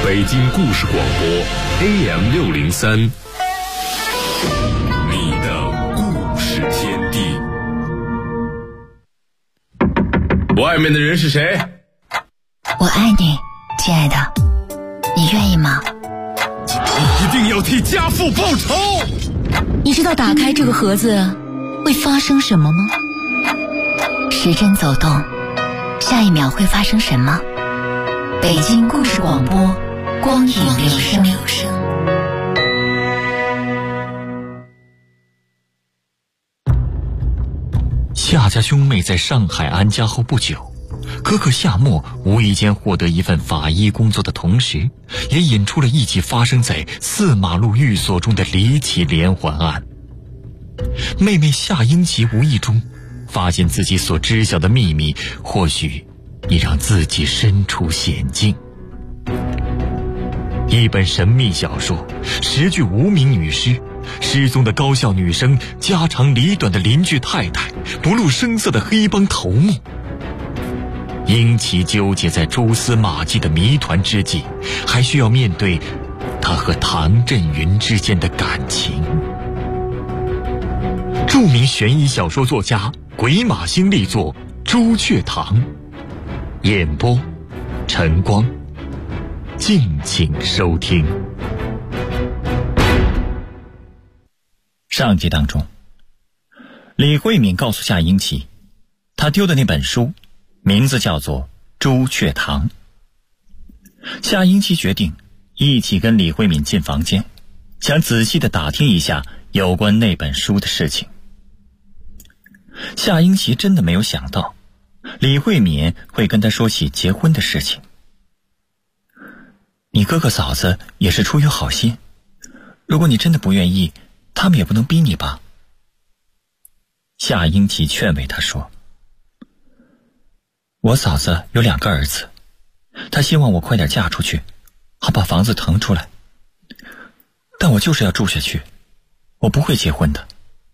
北京故事广播 AM603， 你的故事天地。外面的人是谁？ 我爱你，亲爱的，你愿意吗？ 一定要替家父报仇。 你知道打开这个盒子会发生什么吗？时针走动，下一秒会发生什么？北京故事广播，光影留声。 夏家兄妹在上海安家后不久，哥哥夏沫无意间获得一份法医工作的同时，也引出了一起发生在4马路寓所中的离奇连环案。妹妹夏英奇无意中发现自己所知晓的秘密，或许已让自己身处险境。一本神秘小说，10具无名女尸，失踪的高校女生，家长里短的邻居太太，不露声色的黑帮头目。英奇纠结在蛛丝马迹的谜团之际，还需要面对他和唐振云之间的感情。著名悬疑小说作家鬼马星力作《朱雀堂》，演播晨光，敬请收听。上集当中，李慧敏告诉夏英奇，她丢的那本书名字叫做《朱雀堂》。夏英奇决定一起跟李慧敏进房间，想仔细地打听一下有关那本书的事情。夏英奇真的没有想到李慧敏会跟他说起结婚的事情。你哥哥嫂子也是出于好心，如果你真的不愿意，他们也不能逼你吧。夏英奇劝慰他说，我嫂子有2个儿子，她希望我快点嫁出去，好把房子腾出来，但我就是要住下去，我不会结婚的。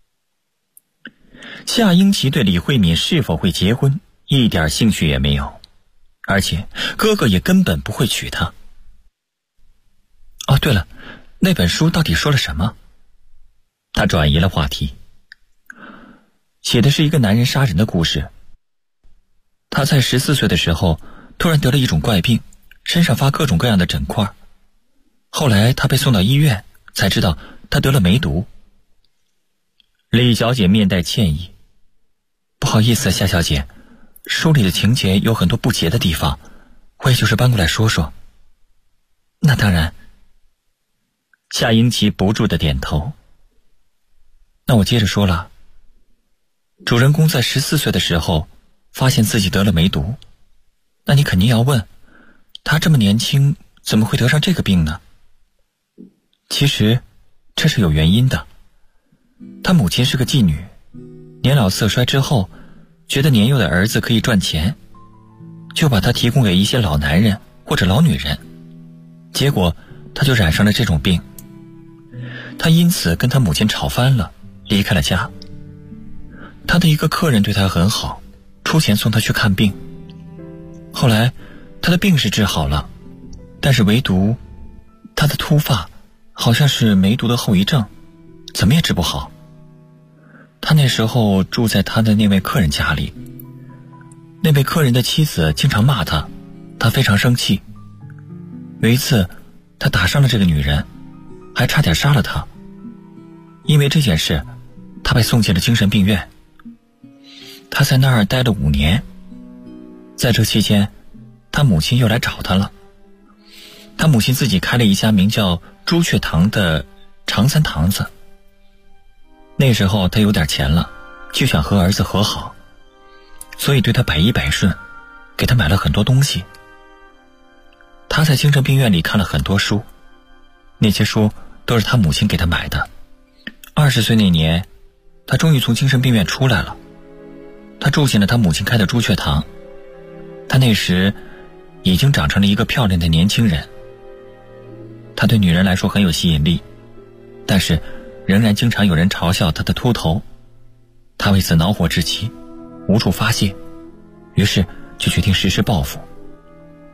夏英奇对李慧敏是否会结婚一点兴趣也没有，而且哥哥也根本不会娶她。哦，对了，那本书到底说了什么？他转移了话题。写的是一个男人杀人的故事。他在14岁的时候突然得了一种怪病，身上发各种各样的疹块。后来他被送到医院，才知道他得了梅毒。李小姐面带歉意，不好意思，夏小姐，书里的情节有很多不洁的地方，我也就是搬过来说说。那当然。夏英奇不住地点头。那我接着说了，主人公在14岁的时候发现自己得了梅毒，那你肯定要问，他这么年轻怎么会得上这个病呢？其实这是有原因的。他母亲是个妓女，年老色衰之后，觉得年幼的儿子可以赚钱，就把他提供给一些老男人或者老女人，结果他就染上了这种病。他因此跟他母亲吵翻了，离开了家。他的一个客人对他很好，出钱送他去看病。后来他的病是治好了，但是唯独他的秃发好像是梅毒的后遗症，怎么也治不好。他那时候住在他的那位客人家里，那位客人的妻子经常骂他，他非常生气。有一次他打伤了这个女人，还差点杀了她。因为这件事，他被送进了精神病院。他在那儿待了5年。在这期间，他母亲又来找他了。他母亲自己开了一家名叫朱雀堂的长三堂子。那时候他有点钱了，就想和儿子和好，所以对他百依百顺，给他买了很多东西。他在精神病院里看了很多书，那些书都是他母亲给他买的。20岁那年，他终于从精神病院出来了。他住进了他母亲开的朱雀堂。他那时已经长成了一个漂亮的年轻人。他对女人来说很有吸引力，但是仍然经常有人嘲笑他的秃头。他为此恼火至极，无处发泄，于是就决定实施报复。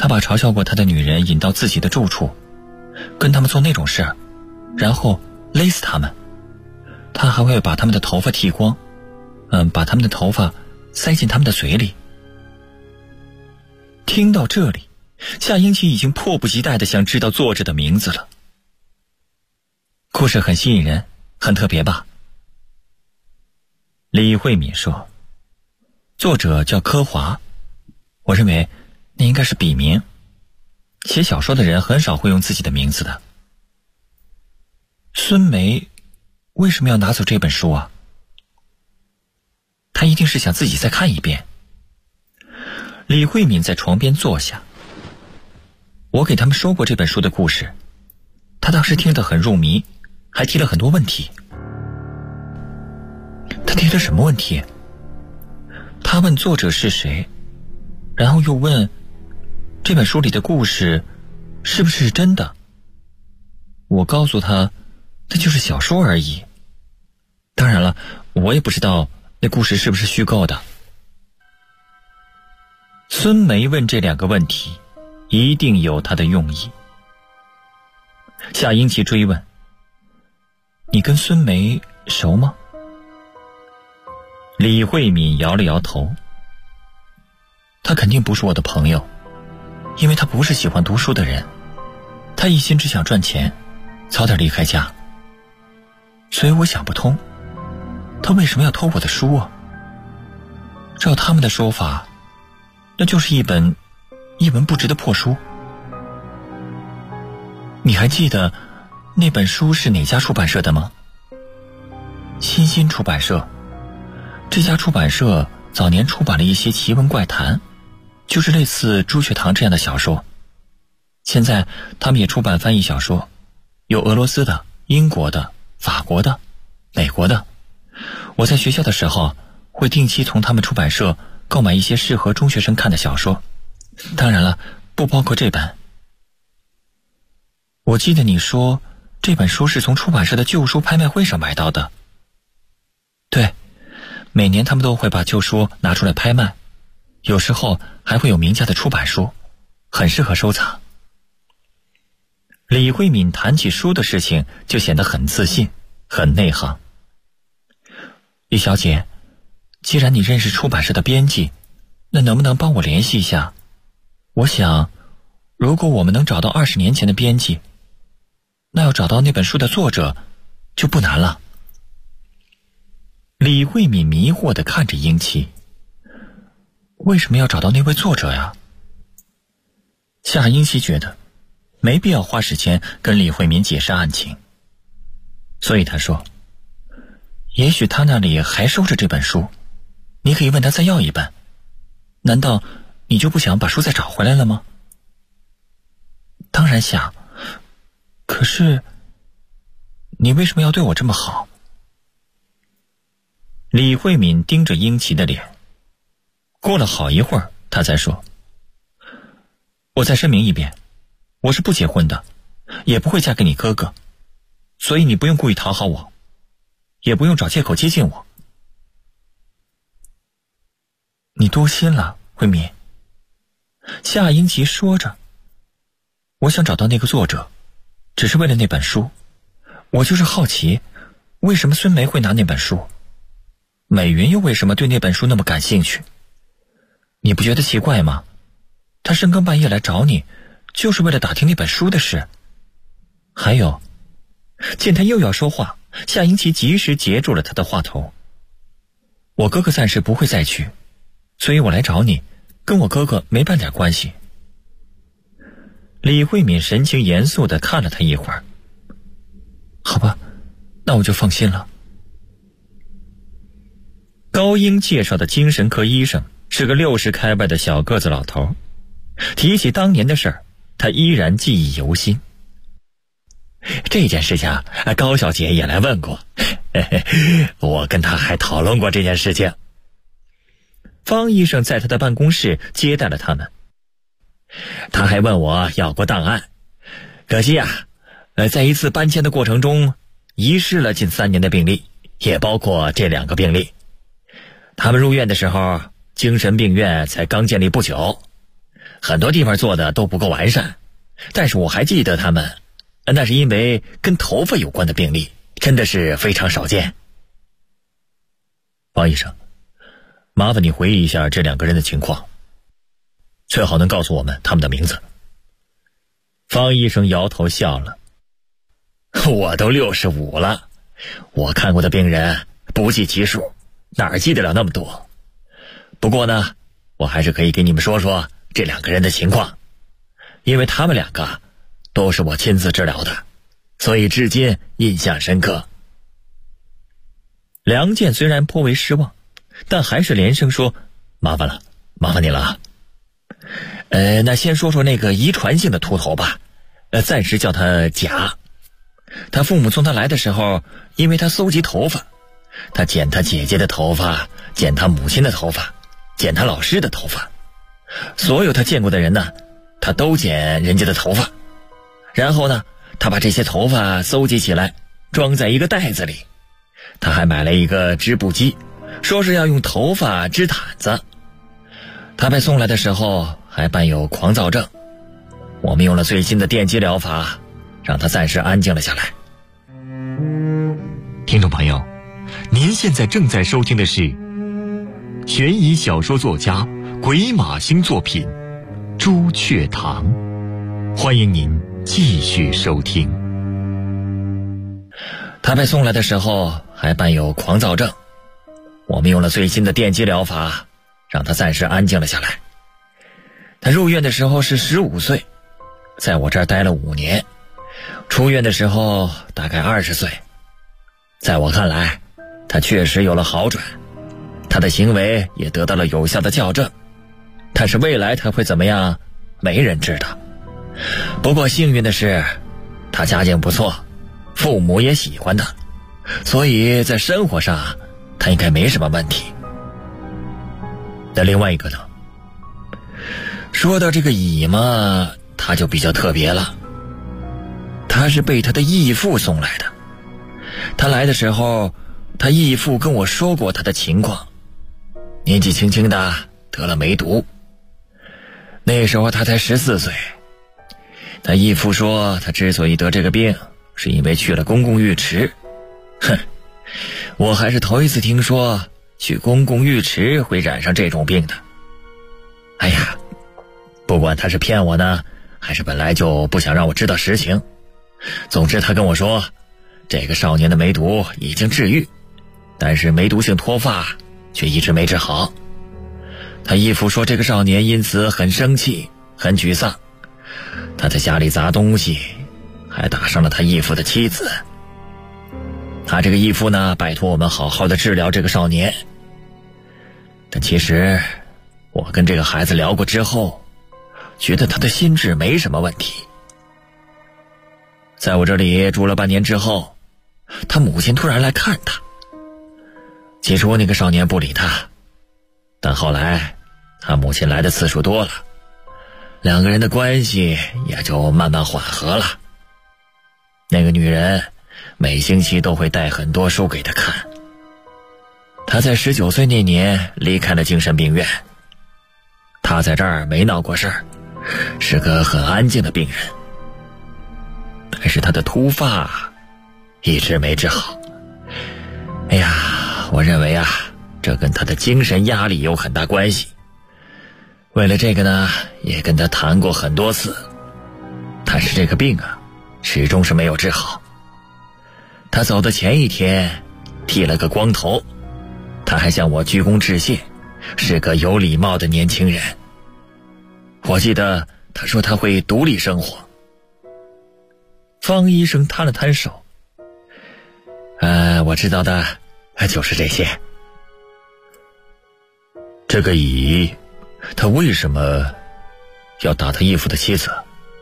他把嘲笑过他的女人引到自己的住处，跟他们做那种事儿，然后勒死他们。他还会把他们的头发剃光，把他们的头发塞进他们的嘴里。听到这里，夏英奇已经迫不及待地想知道作者的名字了。故事很吸引人，很特别吧？李慧敏说，作者叫柯华，我认为那应该是笔名，写小说的人很少会用自己的名字的。孙梅为什么要拿走这本书啊？他一定是想自己再看一遍。李慧敏在床边坐下，我给他们说过这本书的故事，他当时听得很入迷，还提了很多问题。他提了什么问题？他问作者是谁，然后又问这本书里的故事是不是真的。我告诉他那就是小说而已，当然了，我也不知道那故事是不是虚构的。孙梅问这两个问题一定有他的用意。夏英奇追问，你跟孙梅熟吗？李慧敏摇了摇头，他肯定不是我的朋友，因为他不是喜欢读书的人，他一心只想赚钱，早点离开家。所以我想不通，他为什么要偷我的书啊？照他们的说法，那就是一本一文不值的破书。你还记得那本书是哪家出版社的吗？新兴出版社。这家出版社早年出版了一些奇闻怪谈，就是类似朱雀堂这样的小说。现在他们也出版翻译小说，有俄罗斯的、英国的、法国的、美国的。我在学校的时候会定期从他们出版社购买一些适合中学生看的小说，当然了，不包括这本。我记得你说这本书是从出版社的旧书拍卖会上买到的。对，每年他们都会把旧书拿出来拍卖，有时候还会有名家的出版书，很适合收藏。李慧敏谈起书的事情就显得很自信，很内行。李小姐，既然你认识出版社的编辑，那能不能帮我联系一下？我想，如果我们能找到20年前的编辑，那要找到那本书的作者就不难了。李慧敏迷惑地看着英奇，为什么要找到那位作者呀？夏英奇觉得没必要花时间跟李慧敏解释案情，所以他说，也许他那里还收着这本书，你可以问他再要一本。难道你就不想把书再找回来了吗？当然想，可是你为什么要对我这么好？李慧敏盯着英奇的脸，过了好一会儿，他才说，我再声明一遍，我是不结婚的，也不会嫁给你哥哥，所以你不用故意讨好我，也不用找借口接近我。你多心了，慧敏。夏英奇说着，我想找到那个作者，只是为了那本书。我就是好奇，为什么孙梅会拿那本书？美云又为什么对那本书那么感兴趣？你不觉得奇怪吗？他深更半夜来找你，就是为了打听那本书的事。还有，见他又要说话，夏英奇及时截住了他的话头。我哥哥暂时不会再去，所以我来找你，跟我哥哥没半点关系。李慧敏神情严肃地看了他一会儿。好吧，那我就放心了。高英介绍的精神科医生是个60开外的小个子老头，提起当年的事儿，他依然记忆犹新。这件事情高小姐也来问过，我跟她还讨论过这件事情。方医生在他的办公室接待了他们，他还问我要过档案，可惜在一次搬迁的过程中遗失了近3年的病历，也包括这2个病例。他们入院的时候，精神病院才刚建立不久， 很多地方做的都不够完善，但是我还记得他们，那是因为跟头发有关的病例真的是非常少见。方医生，麻烦你回忆一下这2个人的情况，最好能告诉我们他们的名字。方医生摇头笑了，我都65了，我看过的病人不计其数，哪儿记得了那么多。不过呢，我还是可以给你们说说这2个人的情况，因为他们2个都是我亲自治疗的，所以至今印象深刻。梁健虽然颇为失望，但还是连声说麻烦了，麻烦你了啊。那先说说那个遗传性的秃头吧，暂时叫他甲。他父母送他来的时候，因为他搜集头发，他剪他姐姐的头发，剪他母亲的头发，剪他老师的头发，所有他见过的人呢，他都剪人家的头发。然后呢，他把这些头发搜集起来，装在一个袋子里。他还买了一个织布机，说是要用头发织毯子。他被送来的时候还伴有狂躁症，我们用了最新的电击疗法，让他暂时安静了下来。 听众朋友，您现在正在收听的是悬疑小说作家鬼马星作品《朱雀堂》，欢迎您继续收听。 他被送来的时候还伴有狂躁症，我们用了最新的电击疗法，让他暂时安静了下来。他入院的时候是15岁，在我这儿待了5年，出院的时候大概20岁。在我看来，他确实有了好转，他的行为也得到了有效的校正，但是未来他会怎么样，没人知道。不过幸运的是，他家境不错，父母也喜欢他，所以在生活上他应该没什么问题。那另外一个呢？说到这个乙嘛，他就比较特别了。他是被他的义父送来的。他来的时候，他义父跟我说过他的情况，年纪轻轻的得了梅毒。那时候他才14岁。他义父说，他之所以得这个病，是因为去了公共浴池。哼，我还是头一次听说去公共浴池会染上这种病的。哎呀，不管他是骗我呢，还是本来就不想让我知道实情，总之他跟我说，这个少年的梅毒已经治愈，但是梅毒性脱发却一直没治好。他义父说，这个少年因此很生气，很沮丧，他在家里砸东西，还打伤了他义父的妻子。他这个义父呢，拜托我们好好的治疗这个少年。但其实我跟这个孩子聊过之后，觉得他的心智没什么问题。在我这里住了半年之后，他母亲突然来看他。起初那个少年不理他，但后来他母亲来的次数多了，2个人的关系也就慢慢缓和了。那个女人每星期都会带很多书给他看。他在19岁那年离开了精神病院。他在这儿没闹过事儿，是个很安静的病人。但是他的秃发一直没治好。哎呀，我认为啊，这跟他的精神压力有很大关系。为了这个呢，也跟他谈过很多次，但是这个病啊，始终是没有治好。他走的前一天剃了个光头，他还向我鞠躬致谢，是个有礼貌的年轻人。我记得他说他会独立生活。方医生摊了摊手，我知道的就是这些。 这个乙，他为什么要打他义父的妻子？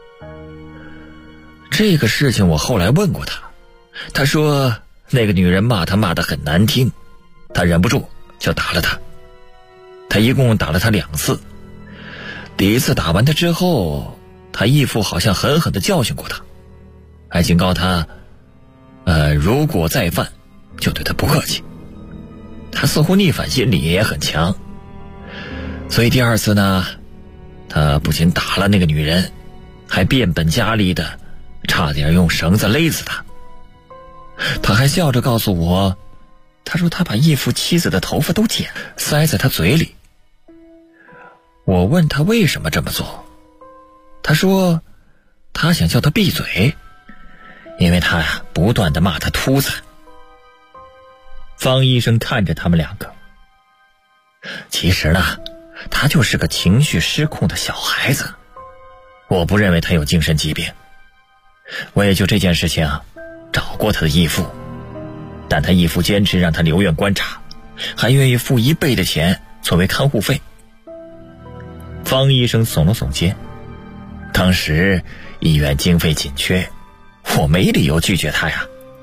这个事情我后来问过他，他说那个女人骂他骂得很难听，他忍不住就打了他。他一共打了他2次。第一次打完他之后，他义父好像狠狠地教训过他，还警告他如果再犯就对他不客气。他似乎逆反心理也很强，所以第2次呢， 他不仅打了那个女人，还变本加厉的差点用绳子勒死她。他还笑着告诉我，他说他把义父妻子的头发都剪，塞在他嘴里。我问他为什么这么做，他说他想叫他闭嘴，因为他不断地骂他秃子。方医生看着他们两个，其实呢，他就是个情绪失控的小孩子，我不认为他有精神疾病。我也就这件事情找过他的义父，但他义父坚持让他留院观察，还愿意付1倍的钱作为看护费。方医生耸了耸肩，当时医院经费紧缺，我没理由拒绝他呀。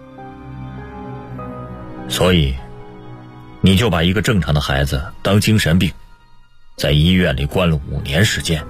所以你就把一个正常的孩子当精神病，在医院里关了5年时间。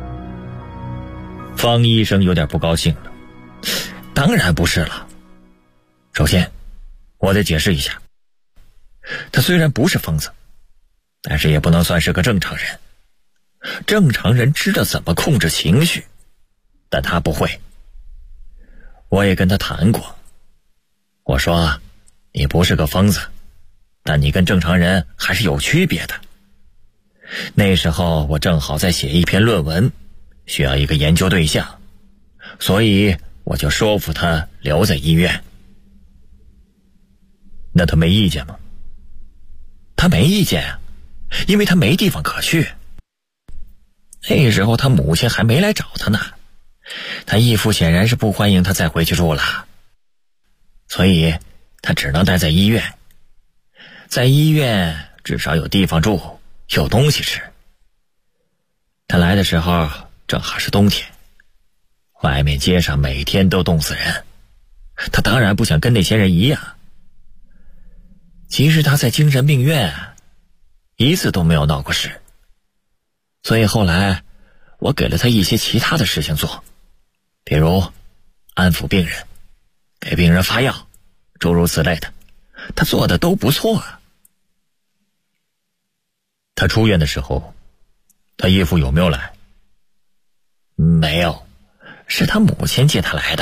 方医生有点不高兴了。当然不是了，首先我得解释一下，他虽然不是疯子，但是也不能算是个正常人。正常人知道怎么控制情绪，但他不会。我也跟他谈过，我说你不是个疯子，但你跟正常人还是有区别的。那时候我正好在写一篇论文，需要一个研究对象，所以我就说服他留在医院。那他没意见吗？他没意见啊，因为他没地方可去。那时候他母亲还没来找他呢，他义父显然是不欢迎他再回去住了，所以他只能待在医院。在医院至少有地方住，有东西吃。他来的时候正好是冬天，外面街上每天都冻死人，他当然不想跟那些人一样。其实他在精神病院一次都没有闹过事，所以后来我给了他一些其他的事情做，比如安抚病人，给病人发药，诸如此类的，他做的都不错啊。他出院的时候，他义父有没有来？没有，是他母亲接他来的。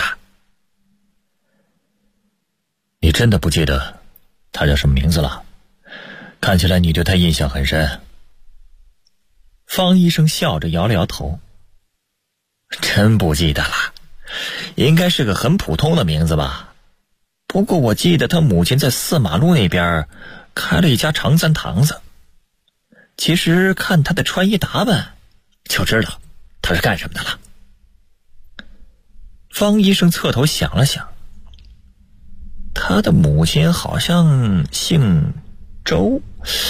你真的不记得他叫什么名字了？看起来你对他印象很深。方医生笑着摇了摇头。真不记得了，应该是个很普通的名字吧。不过我记得他母亲在4马路那边开了一家长三堂子。其实看他的穿衣打扮就知道他是干什么的了。方医生侧头想了想，他的母亲好像姓周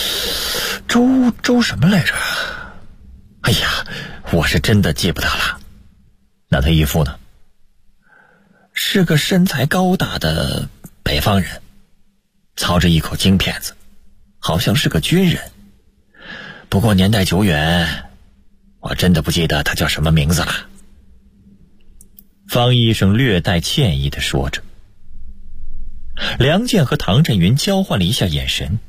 什么来着？哎呀，我是真的记不得了。那他义父呢？是个身材高大的北方人，操着一口京片子，好像是个军人。不过年代久远，我真的不记得他叫什么名字了。方医生略带歉意地说着。梁健和唐振云交换了一下眼神。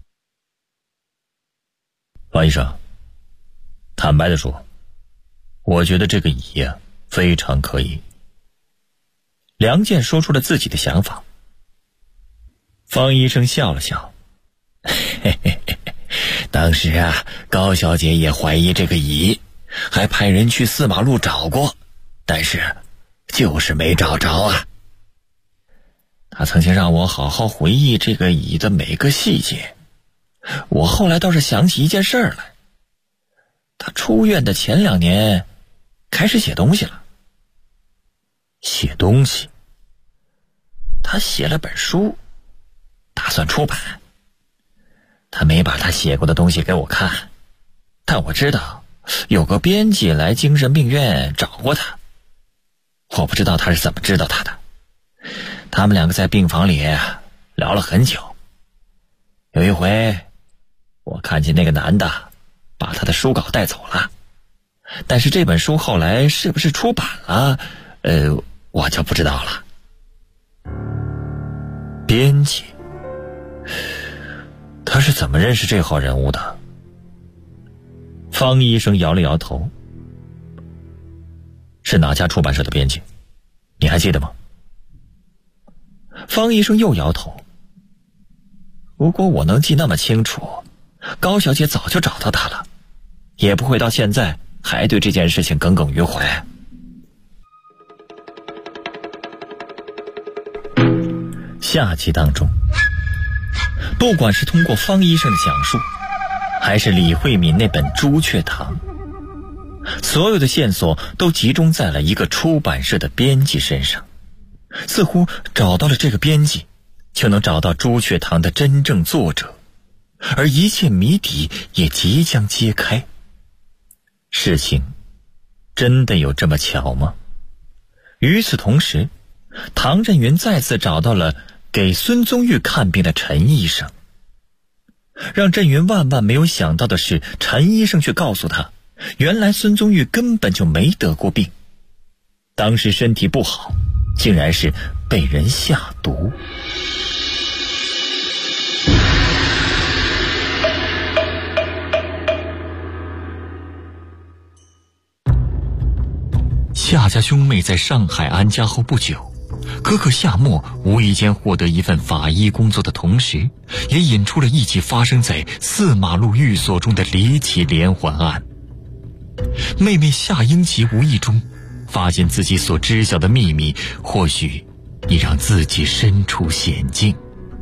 方医生，坦白地说，我觉得这个乙呀非常可疑。梁健说出了自己的想法。方医生笑了笑，嘿嘿嘿，当时啊，高小姐也怀疑这个乙，还派人去4马路找过，但是就是没找着啊。他曾经让我好好回忆这个乙的每个细节，我后来倒是想起一件事来。他出院的前2年开始写东西了。写东西？他写了本书，打算出版。他没把他写过的东西给我看，但我知道有个编辑来精神病院找过他。我不知道他是怎么知道他的。他们2个在病房里聊了很久。有一回我看见那个男的把他的书稿带走了，但是这本书后来是不是出版了，我就不知道了。编辑，他是怎么认识这号人物的？方医生摇了摇头， 是哪家出版社的编辑？你还记得吗？方医生又摇头。如果我能记那么清楚，高小姐早就找到他了，也不会到现在还对这件事情耿耿于怀。下集当中，不管是通过方医生的讲述，还是李慧敏那本《朱雀堂》，所有的线索都集中在了一个出版社的编辑身上。似乎找到了这个编辑，就能找到《朱雀堂》的真正作者，而一切谜底也即将揭开。事情真的有这么巧吗？与此同时，唐振云再次找到了给孙宗玉看病的陈医生。让振云万万没有想到的是，陈医生却告诉他，原来孙宗玉根本就没得过病，当时身体不好，竟然是被人下毒。 夏家兄妹在上海安家后不久，哥哥夏沫无意间获得一份法医工作的同时，也引出了一起发生在4马路寓所中的离奇连环案。妹妹夏英琪无意中发现自己所知晓的秘密，或许已让自己身处险境。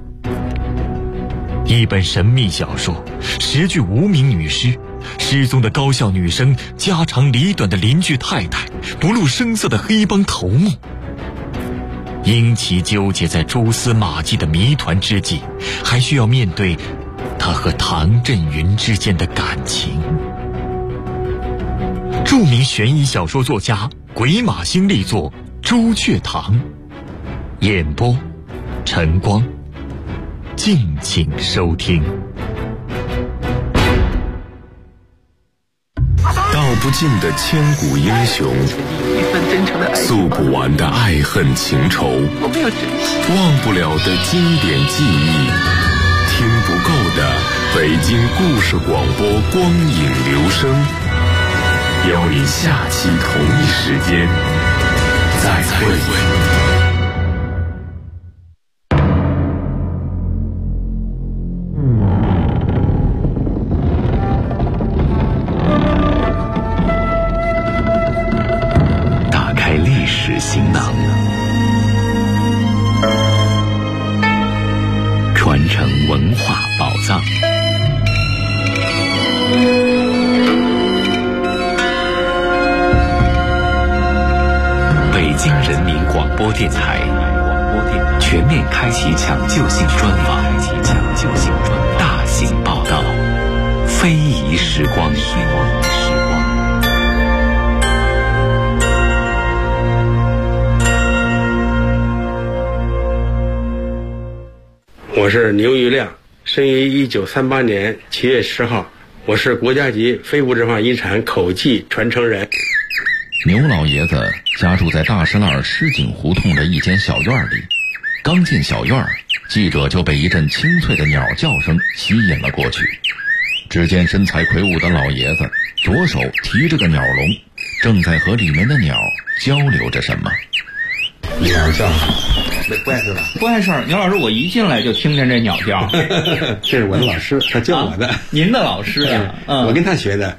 一本神秘小说，10具无名女尸，失踪的高校女生，家长里短的邻居太太，不露声色的黑帮头目。英奇纠结在蛛丝马迹的谜团之际，还需要面对他和唐振云之间的感情。著名悬疑小说作家鬼马星力作《朱雀堂》，演播晨光，敬请收听。 道不尽的千古英雄，诉不完的爱恨情仇，忘不了的经典记忆，听不够的北京故事广播光影留声，邀你下期同一时间再会。行囊，传承文化宝藏。北京人民广播电台全面开启抢救性专访，大型报道，非遗时光。 我是牛玉亮，生于1938年7月10号，我是国家级非物质文化遗产口技传承人。 牛老爷子家住在大石栏狮井胡同的一间小院里，刚进小院，记者就被一阵清脆的鸟叫声吸引了过去。只见身材魁梧的老爷子左手提着个鸟笼，正在和里面的鸟交流着什么。 鸟叫，没怪事吧？ 不碍事儿，牛老师，我一进来就听见这鸟叫。 这是我的老师，他教我的。 您的老师呀？ 我跟他学的。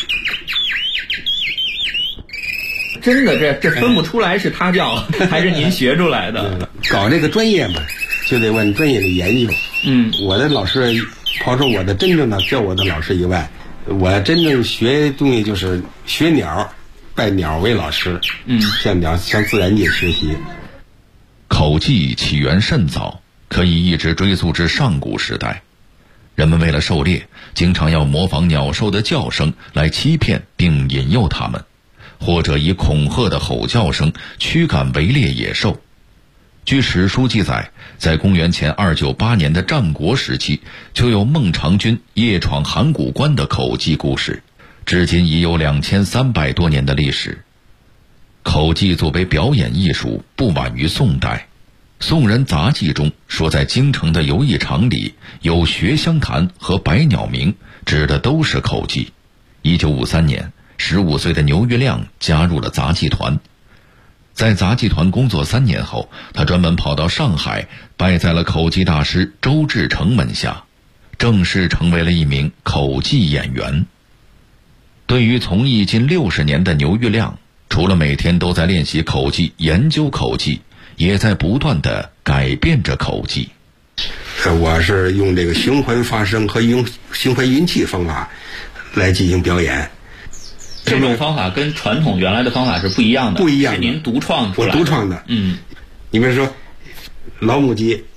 真的，这分不出来是他教还是您学出来的。 搞这个专业嘛，就得问专业的研究。我的老师，抛出我的真正的教我的老师以外，我真正学东西就是学鸟，拜鸟为老师。向自然界学习。 口技起源甚早，可以一直追溯至上古时代。人们为了狩猎，经常要模仿鸟兽的叫声来欺骗并引诱它们，或者以恐吓的吼叫声驱赶围猎野兽。据史书记载，在公元前298年的战国时期，就有孟尝君夜闯函谷关的口技故事，至今已有2300多年的历史。口技作为表演艺术，不晚于宋代。宋人杂记中说，在京城的游艺场里有学香坛和百鸟鸣，指的都是口技。1953年， 15岁的牛玉亮加入了杂技团。在杂技团工作3年后，他专门跑到上海，拜在了口技大师周志成门下，正式成为了一名口技演员。对于从艺近60年的牛玉亮，除了每天都在练习口技、研究口技，也在不断地改变着口技。 我是用这个循环发声和用循环运气方法来进行表演。 这种方法跟传统原来的方法是不一样的， 不一样的， 是您独创出来的。 我独创的。你比如说老母鸡，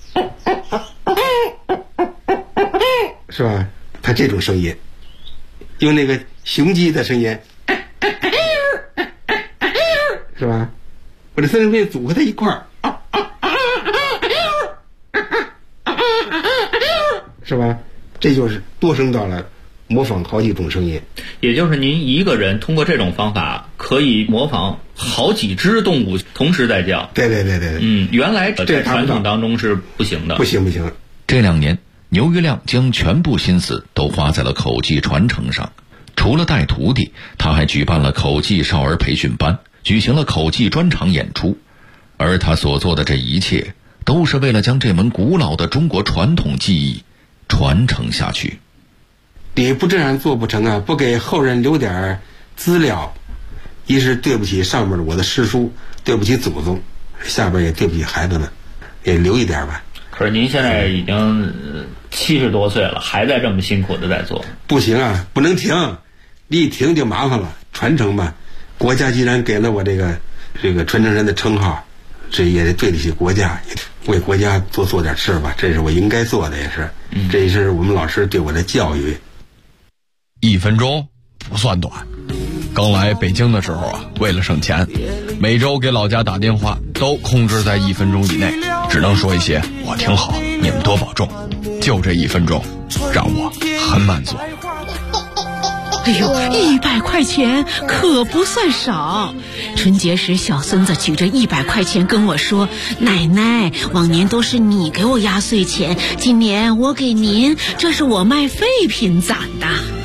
是吧？它这种声音，用那个雄鸡的声音，是吧？我这三声变组合在一块儿，是吧？这就是多声道了，模仿好几种声音。 也就是您一个人通过这种方法可以模仿好几只动物同时在叫。 对。 原来在传统当中是不行的。 不行。 这2年，牛玉亮将全部心思都花在了口技传承上。除了带徒弟，他还举办了口技少儿培训班，举行了口技专场演出。而他所做的这一切，都是为了将这门古老的中国传统技艺传承下去。 你不这样做不成啊！不给后人留点资料，一是对不起上面我的师叔，对不起祖宗，下边也对不起孩子们，也留一点吧。 可是您现在已经70多岁了，还在这么辛苦的在做。不行啊，不能停，你一停就麻烦了。传承吧，国家既然给了我这个传承人的称号，这也得对得起国家，也为国家多做点事吧，这是我应该做的，也是，这也是我们老师对我的教育。 1分钟不算短，刚来北京的时候啊，为了省钱，每周给老家打电话都控制在1分钟以内，只能说一些我挺好，你们多保重，就这1分钟让我很满足。 哎呦，100块钱可不算少。春节时小孙子举着100块钱跟我说，奶奶，往年都是你给我压岁钱，今年我给您，这是我卖废品攒的。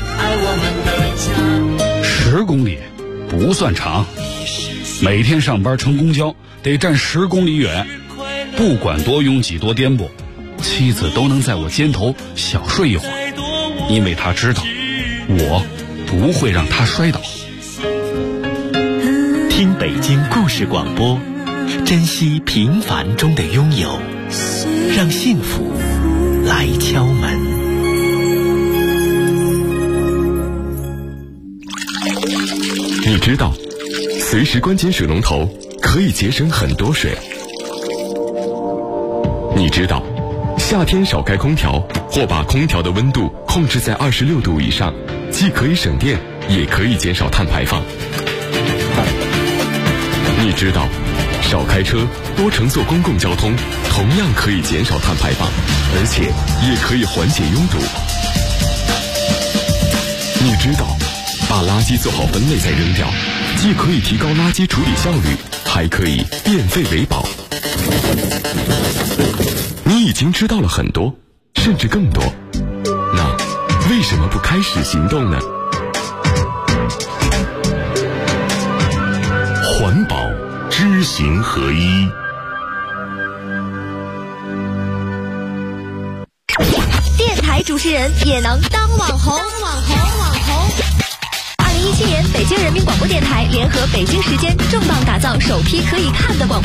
10公里不算长，每天上班乘公交得站10公里远，不管多拥挤多颠簸，妻子都能在我肩头小睡一会儿，因为她知道我不会让她摔倒。 听北京故事广播，珍惜平凡中的拥有，让幸福来敲门。 你知道随时关紧水龙头可以节省很多水。你知道夏天少开空调或把空调的温度控制在26度以上，既可以省电也可以减少碳排放。你知道少开车多乘坐公共交通同样可以减少碳排放，而且也可以缓解拥堵。你知道把垃圾做好分类再扔掉，既可以提高垃圾处理效率，还可以变废为宝。你已经知道了很多，甚至更多，那为什么不开始行动呢？环保知行合一。 电台主持人也能当网红。2017年，北京人民广播电台联合北京时间重磅打造首批可以看的广播